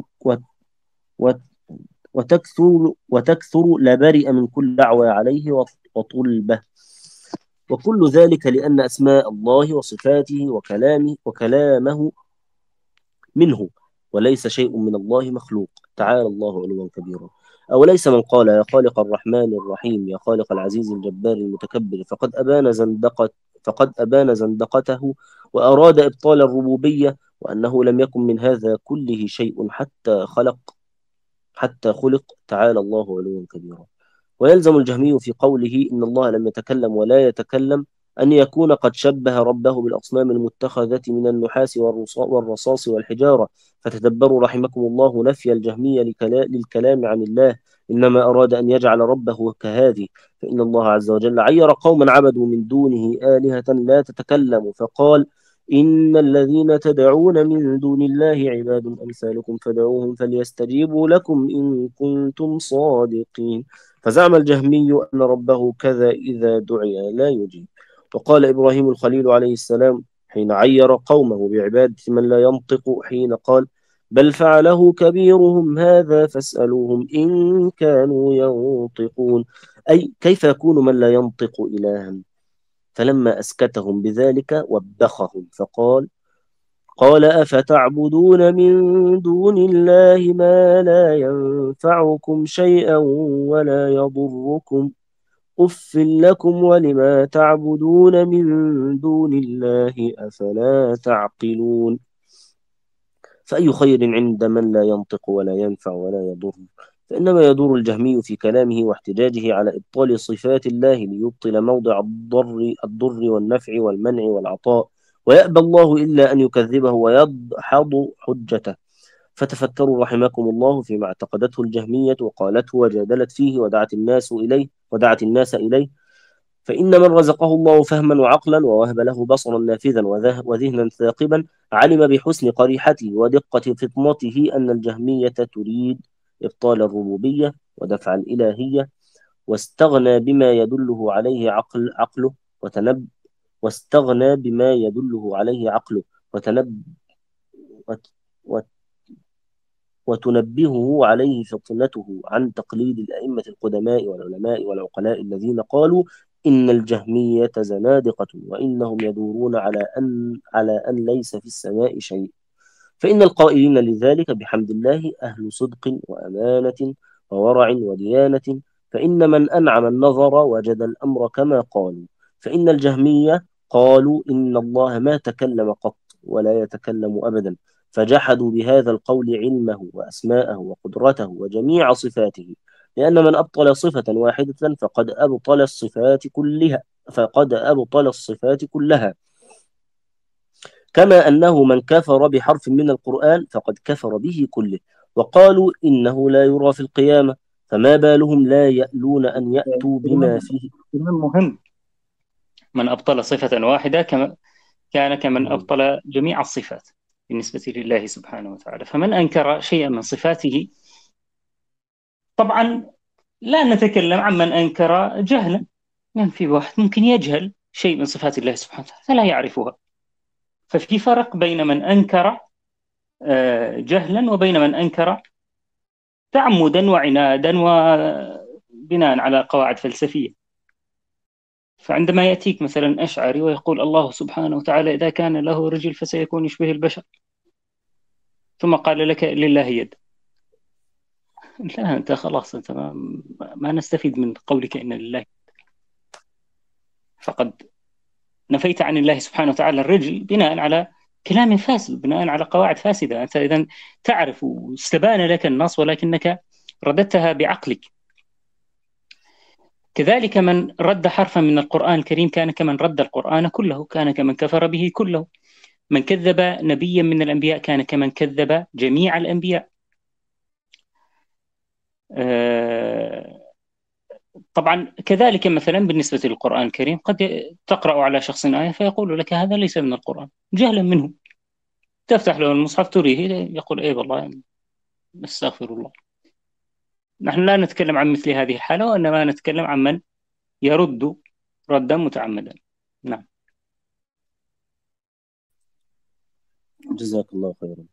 وتكثر وتكثر لبرئ من كل دعوى عليه وطلبه. وكل ذلك لأن أسماء الله وصفاته وكلامه وكلامه منه، وليس شيء من الله مخلوق، تعالى الله علوا كبيرا. أوليس من قال: يا خالق الرحمن الرحيم، يا خالق العزيز الجبار المتكبر، فقد أبان زندقة فقد أبان زندقته وأراد إبطال الربوبية، وأنه لم يكن من هذا كله شيء حتى خلق حتى خلق، تعالى الله علوا كبيرا. ويلزم الجهمي في قوله إن الله لم يتكلم ولا يتكلم أن يكون قد شبه ربه بالأصنام المتخذة من النحاس والرصاص والحجارة. فتدبروا رحمكم الله نفي الجهمية للكلام عن الله، إنما أراد أن يجعل ربه كهذه. فإن الله عز وجل عير قوما عبدوا من دونه آلهة لا تتكلم فقال: إن الذين تدعون من دون الله عباد أمثالكم فادعوهم فليستجيبوا لكم إن كنتم صادقين. فزعم الجهمي أن ربه كذا إذا دعي لا يجيب. وقال إبراهيم الخليل عليه السلام حين عير قومه بعبادة من لا ينطق حين قال: بل فعله كبيرهم هذا فاسألوهم إن كانوا ينطقون، أي كيف يكون من لا ينطق إلها؟ فلما أسكتهم بذلك وبخهم فقال: قال أفتعبدون من دون الله ما لا ينفعكم شيئا ولا يضركم، أف لكم ولما تعبدون من دون الله أفلا تعقلون. فأي خير عند من لا ينطق ولا ينفع ولا يضر؟ فإنما يدور الجهمي في كلامه واحتجاجه على إبطال صفات الله ليبطل موضع الضر الضر والنفع والمنع والعطاء، ويأبى الله إلا أن يكذبه ويدحض حجته. فتفكروا رحمكم الله فيما اعتقدته الجهمية وقالته وجادلت فيه ودعت الناس إليه ودعت الناس إليه. فإن من رزقه الله فهما وعقلا ووهب له بصرا نافذا وذهنا ثاقبا علم بحسن قريحته ودقة فطنته أن الجهمية تريد إبطال الربوبية ودفع الإلهية، واستغنى بما يدله عليه عقل عقله وتنب واستغنى بما يدله عليه عقله وتنب وتنبهه عليه فطنته عن تقليد الأئمة القدماء والعلماء والعقلاء الذين قالوا إن الجهمية زنادقة وإنهم يدورون على أن على أن ليس في السماء شيء. فإن القائلين لذلك بحمد الله أهل صدق وأمانة وورع وديانة، فإن من أنعم النظر وجد الأمر كما قالوا. فإن الجهمية قالوا إن الله ما تكلم قط ولا يتكلم أبدا، فجحدوا بهذا القول علمه وأسماءه وقدرته وجميع صفاته، لأن من أبطل صفة واحدة فقد أبطل الصفات كلها فقد أبطل الصفات كلها. كما أنه من كفر بحرف من القرآن فقد كفر به كله. وقالوا إنه لا يرى في القيامة، فما بالهم لا يألون أن يأتوا بما فيه. كلام مهم. من أبطل صفة واحدة كما كان كمن أبطل جميع الصفات بالنسبة لله سبحانه وتعالى. فمن أنكر شيئا من صفاته، طبعا لا نتكلم عن من أنكر جهلا، يعني في واحد ممكن يجهل شيء من صفات الله سبحانه وتعالى فلا يعرفها. ففي فرق بين من أنكر جهلا وبين من أنكر تعمدا وعنادا وبناء على قواعد فلسفية. فعندما يأتيك مثلا أشعري ويقول الله سبحانه وتعالى إذا كان له رجل فسيكون يشبه البشر، ثم قال لك لله يد، لا أنت خلاص أنت ما, ما نستفيد من قولك إن لله، فقد نفيت عن الله سبحانه وتعالى الرجل بناء على كلام فاسد، بناء على قواعد فاسدة. أنت إذن تعرف واستبان لك النص ولكنك رددتها بعقلك. كذلك من رد حرفا من القرآن الكريم كان كمن رد القرآن كله، كان كمن كفر به كله. من كذب نبيا من الأنبياء كان كمن كذب جميع الأنبياء. طبعا كذلك مثلا بالنسبة للقرآن الكريم قد تقرأ على شخص آية فيقول لك هذا ليس من القرآن جهلا منه، تفتح له المصحف تريه يقول ايه والله استغفر الله. نحن لا نتكلم عن مثل هذه الحالة، وإنما نتكلم عن من يرد ردا متعمدا. نعم. جزاك الله خيرا.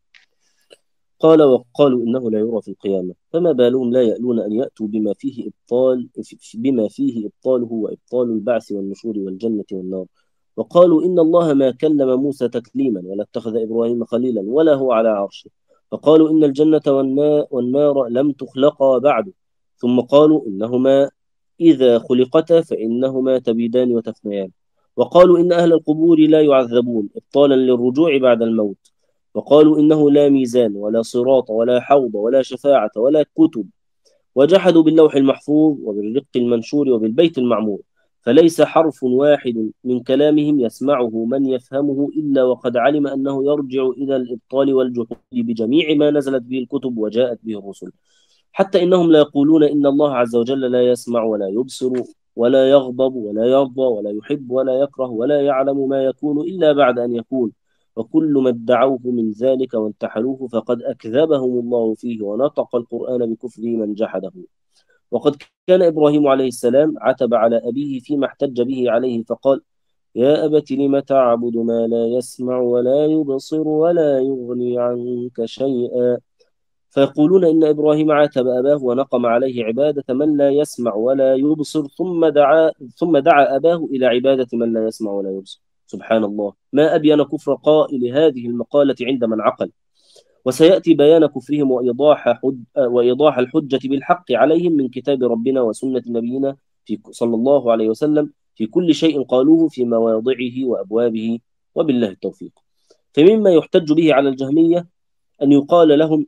قال وقالوا إنه لا يرى في القيامة، فما بالهم لا يألون أن يأتوا بما فيه إبطال بما فيه إبطاله وإبطال البعث والنشور والجنة والنار. وقالوا إن الله ما كلم موسى تكليما ولا اتخذ إبراهيم خليلا ولا هو على عرشه. فقالوا إن الجنة والنار لم تخلقا بعد. ثم قالوا إنهما إذا خلقتا فإنهما تبيدان وتفنيان. وقالوا إن أهل القبور لا يعذبون إبطالا للرجوع بعد الموت. وقالوا إنه لا ميزان ولا صراط ولا حوض ولا شفاعة ولا كتب. وجحدوا باللوح المحفوظ وبالرق المنشور وبالبيت المعمور، فليس حرف واحد من كلامهم يسمعه من يفهمه إلا وقد علم أنه يرجع إلى الإبطال والجحود بجميع ما نزلت به الكتب وجاءت به الرسل. حتى إنهم لا يقولون إن الله عز وجل لا يسمع ولا يبصر ولا يغضب ولا يرضى ولا يحب ولا يكره ولا يعلم ما يكون إلا بعد أن يكون. وكل ما ادعوه من ذلك وانتحلوه فقد أكذبهم الله فيه، ونطق القرآن بكفره من جحده. وقد كان إبراهيم عليه السلام عتب على أبيه فيما احتج به عليه فقال: يا أبت لم تعبد ما لا يسمع ولا يبصر ولا يغني عنك شيئا. فيقولون إن إبراهيم عاتب أباه ونقم عليه عبادة من لا يسمع ولا يبصر، ثم دعا ثم دعا أباه إلى عبادة من لا يسمع ولا يبصر. سبحان الله، ما أبين كفر قائل هذه المقالة عند من عقل. وسيأتي بيان كفرهم وإيضاح, حج وإيضاح الحجة بالحق عليهم من كتاب ربنا وسنة نبينا في صلى الله عليه وسلم في كل شيء قالوه في مواضعه وأبوابه، وبالله التوفيق. فمما يحتج به على الجهمية أن يقال لهم: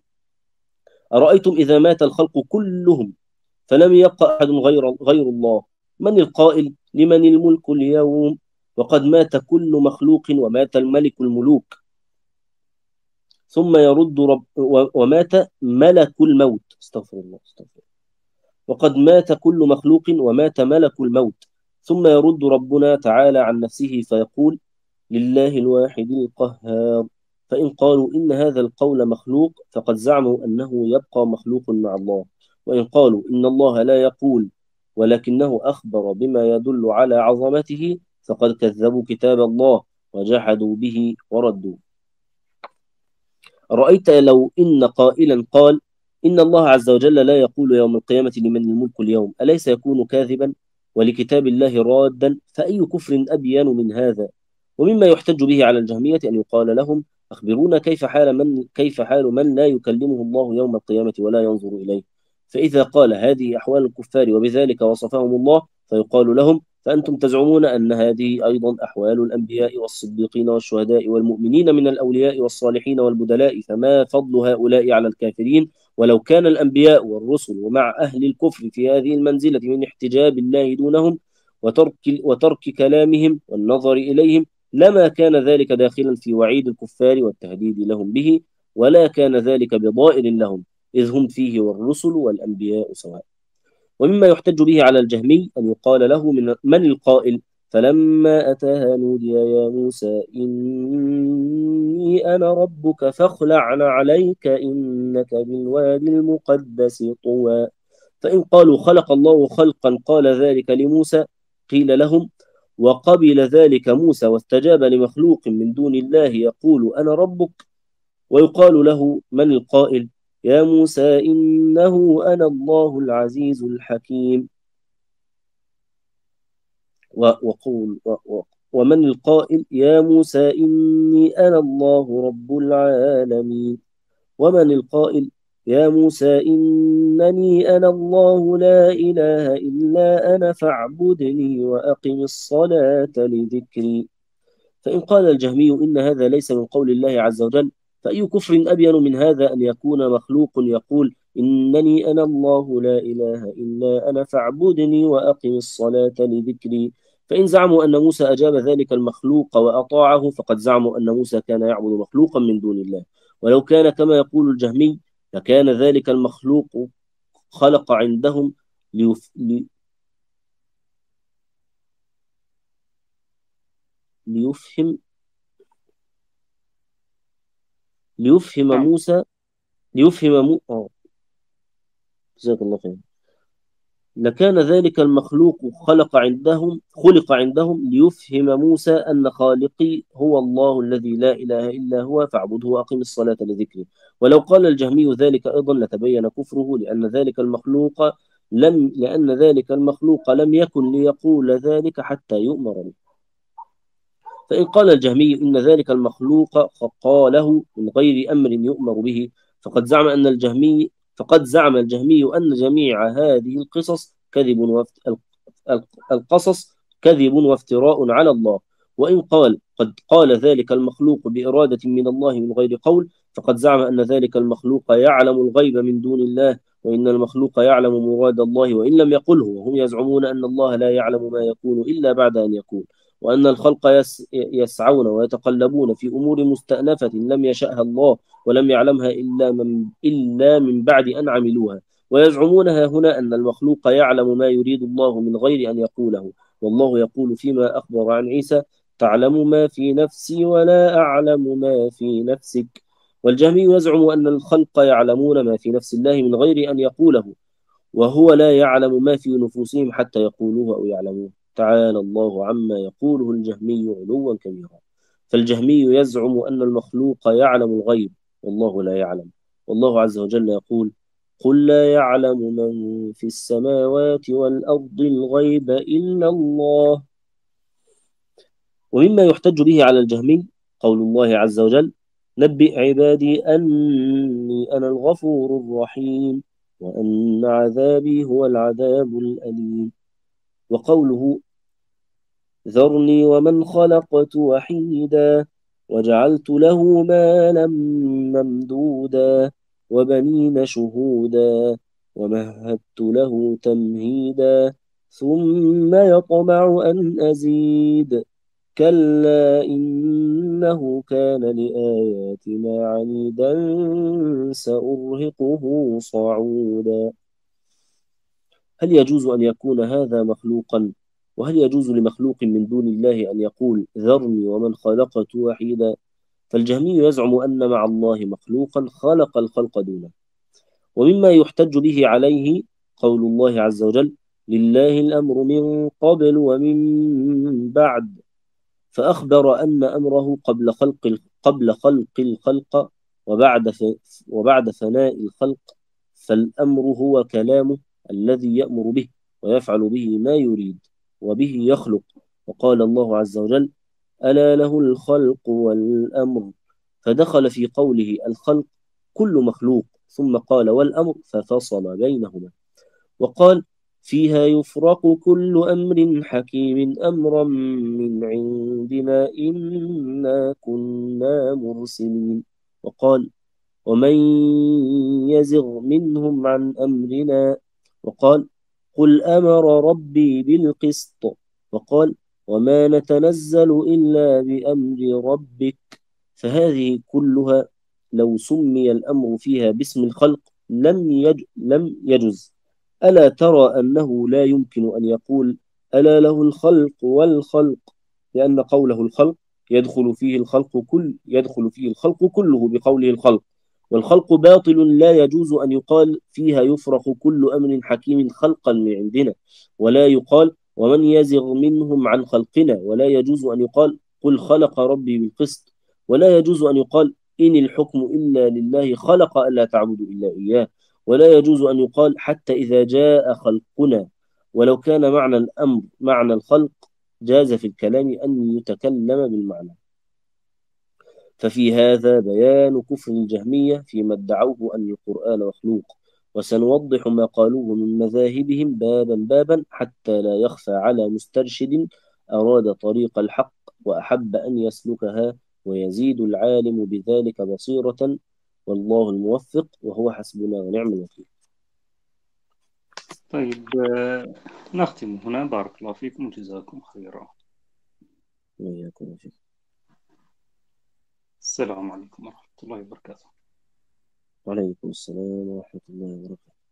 أرأيتم إذا مات الخلق كلهم فلم يبق أحد غير, غير الله، من القائل لمن الملك اليوم؟ وقد مات كل مخلوق ومات الملك الملوك. ثم يرد رب ومات ملك الموت. استغفر الله استغفر الله. وقد مات كل مخلوق ومات ملك الموت. ثم يرد ربنا تعالى عن نفسه فيقول: لله الواحد القهار. فإن قالوا إن هذا القول مخلوق فقد زعموا أنه يبقى مخلوق مع الله. وإن قالوا إن الله لا يقول ولكنه أخبر بما يدل على عظمته فقد كذبوا كتاب الله وجحدوا به وردوه. أرأيت لو إن قائلا قال إن الله عز وجل لا يقول يوم القيامة لمن الملك اليوم، أليس يكون كاذبا ولكتاب الله رادا؟ فأي كفر أبين من هذا؟ ومما يحتج به على الجهمية أن يقال لهم أخبرونا كيف حال من كيف حال من لا يكلمه الله يوم القيامة ولا ينظر إليه. فإذا قال هذه أحوال الكفار وبذلك وصفهم الله، فيقال لهم فأنتم تزعمون أن هذه أيضا أحوال الأنبياء والصديقين والشهداء والمؤمنين من الأولياء والصالحين والبدلاء، فما فضل هؤلاء على الكافرين؟ ولو كان الأنبياء والرسل ومع أهل الكفر في هذه المنزلة من احتجاب الله دونهم وترك, وترك كلامهم والنظر إليهم، لما كان ذلك داخلا في وعيد الكفار والتهديد لهم به، ولا كان ذلك بضائر لهم، إذ هم فيه والرسل والأنبياء سواء. ومما يحتج به على الجهمي أن يقال له من, من القائل فلما أتاها نودي يا موسى إني أنا ربك فاخلع عليك إنك بالوادي المقدس طوى. فإن قالوا خلق الله خلقا قال ذلك لموسى، قيل لهم وقبل ذلك موسى واستجاب لمخلوق من دون الله يقول أنا ربك، ويقال له من القائل يا موسى إنه أنا الله العزيز الحكيم. وقول ومن القائل يا موسى إني أنا الله رب العالمين. ومن القائل يا موسى إنني أنا الله لا إله إلا أنا فاعبدني وأقم الصلاة لذكري. فإن قال الجهمي إن هذا ليس من قول الله عز وجل، فأي كفر أبين من هذا أن يكون مخلوق يقول إنني أنا الله لا إله إلا أنا فاعبدني وأقم الصلاة لذكري. فإن زعموا أن موسى أجاب ذلك المخلوق وأطاعه، فقد زعموا أن موسى كان يعبد مخلوقا من دون الله. ولو كان كما يقول الجهمي لكان ذلك المخلوق خلق عندهم ليف... ليفهم ليفهم نعم. موسى ليفهم مو... آه. جزاك الله خير. لكان ذلك المخلوق خلق عندهم خلق عندهم ليفهم موسى أن خالقي هو الله الذي لا إله إلا هو فاعبده وأقم الصلاة لذكره. ولو قال الجهمي ذلك أيضا لتبين كفره، لأن ذلك المخلوق لم لأن ذلك المخلوق لم يكن ليقول ذلك حتى يؤمر به. فإن قال الجهمي إن ذلك المخلوق قاله من غير أمر يؤمر به، فقد زعم أن الجهمي فقد زعم الجهمي أن جميع هذه القصص كذب وفت... القصص كذب وافتراء على الله. وإن قال قد قال ذلك المخلوق بإرادة من الله من غير قول، فقد زعم أن ذلك المخلوق يعلم الغيب من دون الله، وإن المخلوق يعلم مراد الله وإن لم يقله، وهم يزعمون أن الله لا يعلم ما يكون إلا بعد أن يكون، وأن الخلق يس يسعون ويتقلبون في أمور مستأنفة لم يشأها الله ولم يعلمها إلا من, إلا من بعد أن عملوها. ويزعمونها هنا أن المخلوق يعلم ما يريد الله من غير أن يقوله، والله يقول فيما أخبر عن عيسى تعلم ما في نفسي ولا أعلم ما في نفسك. والجهمي يزعم أن الخلق يعلمون ما في نفس الله من غير أن يقوله، وهو لا يعلم ما في نفوسهم حتى يقولوه أو يعلموه. تعالى الله عما يقوله الجهمي علوا كبيرا. فالجهمي يزعم أن المخلوق يعلم الغيب والله لا يعلم، والله عز وجل يقول قل لا يعلم من في السماوات والأرض الغيب إلا الله. ومما يحتج به على الجهمي قول الله عز وجل نبئ عبادي أني أنا الغفور الرحيم وأن عذابي هو العذاب الأليم. وقوله ذرني ومن خلقت وحيدا وجعلت له مالا ممدودا وبنين شهودا ومهدت له تمهيدا ثم يطمع أن أزيد كلا إنه كان لآياتنا عنيدا سأرهقه صعودا. هل يجوز أن يكون هذا مخلوقا؟ وهل يجوز لمخلوق من دون الله أن يقول ذرني ومن خلقت وحيدا؟ فالجهمي يزعم أن مع الله مخلوقا خلق الخلق دونه. ومما يحتج به عليه قول الله عز وجل لله الأمر من قبل ومن بعد، فأخبر أن أمره قبل خلق قبل خلق الخلق وبعد ف... وبعد فناء الخلق فالأمر هو كلامه الذي يأمر به ويفعل به ما يريد وبه يخلق. وقال الله عز وجل: ألا له الخلق والأمر، فدخل في قوله الخلق كل مخلوق، ثم قال والأمر ففصل بينهما وقال: فيها يفرق كل أمر حكيم أمرا من عندنا إنا كنا مرسلين. وقال: ومن يزغ منهم عن أمرنا. وقال: قل أمر ربي بالقسط. وقال: وما نتنزل إلا بأمر ربك. فهذه كلها لو سمي الأمر فيها باسم الخلق لم يج... لم يجز. ألا ترى أنه لا يمكن أن يقول: ألا له الخلق والخلق، لأن قوله الخلق يدخل فيه الخلق كل يدخل فيه الخلق كله بقوله الخلق، والخلق باطل لا يجوز أن يقال فيها يفرق كل أمر حكيم خلقا من عندنا، ولا يقال ومن يزغ منهم عن خلقنا، ولا يجوز أن يقال قل خلق ربي بالقسط، ولا يجوز أن يقال إن الحكم إلا لله خلق ألا تعبدوا إلا إياه، ولا يجوز أن يقال حتى إذا جاء خلقنا. ولو كان معنى الأمر معنى الخلق جاز في الكلام أن يتكلم بالمعنى. ففي هذا بيان كفر الجهمية فيما ادعوه أن القرآن مخلوق، وسنوضح ما قالوه من مذاهبهم بابا بابا حتى لا يخفى على مسترشد أراد طريق الحق وأحب أن يسلكها، ويزيد العالم بذلك بصيرة، والله الموفق وهو حسبنا ونعم الوكيل. طيب، آه، نختم هنا. بارك الله فيكم وجزاكم خيرا. وإياكم فيه. السلام عليكم ورحمة الله وبركاته. وعليكم السلام ورحمة الله وبركاته.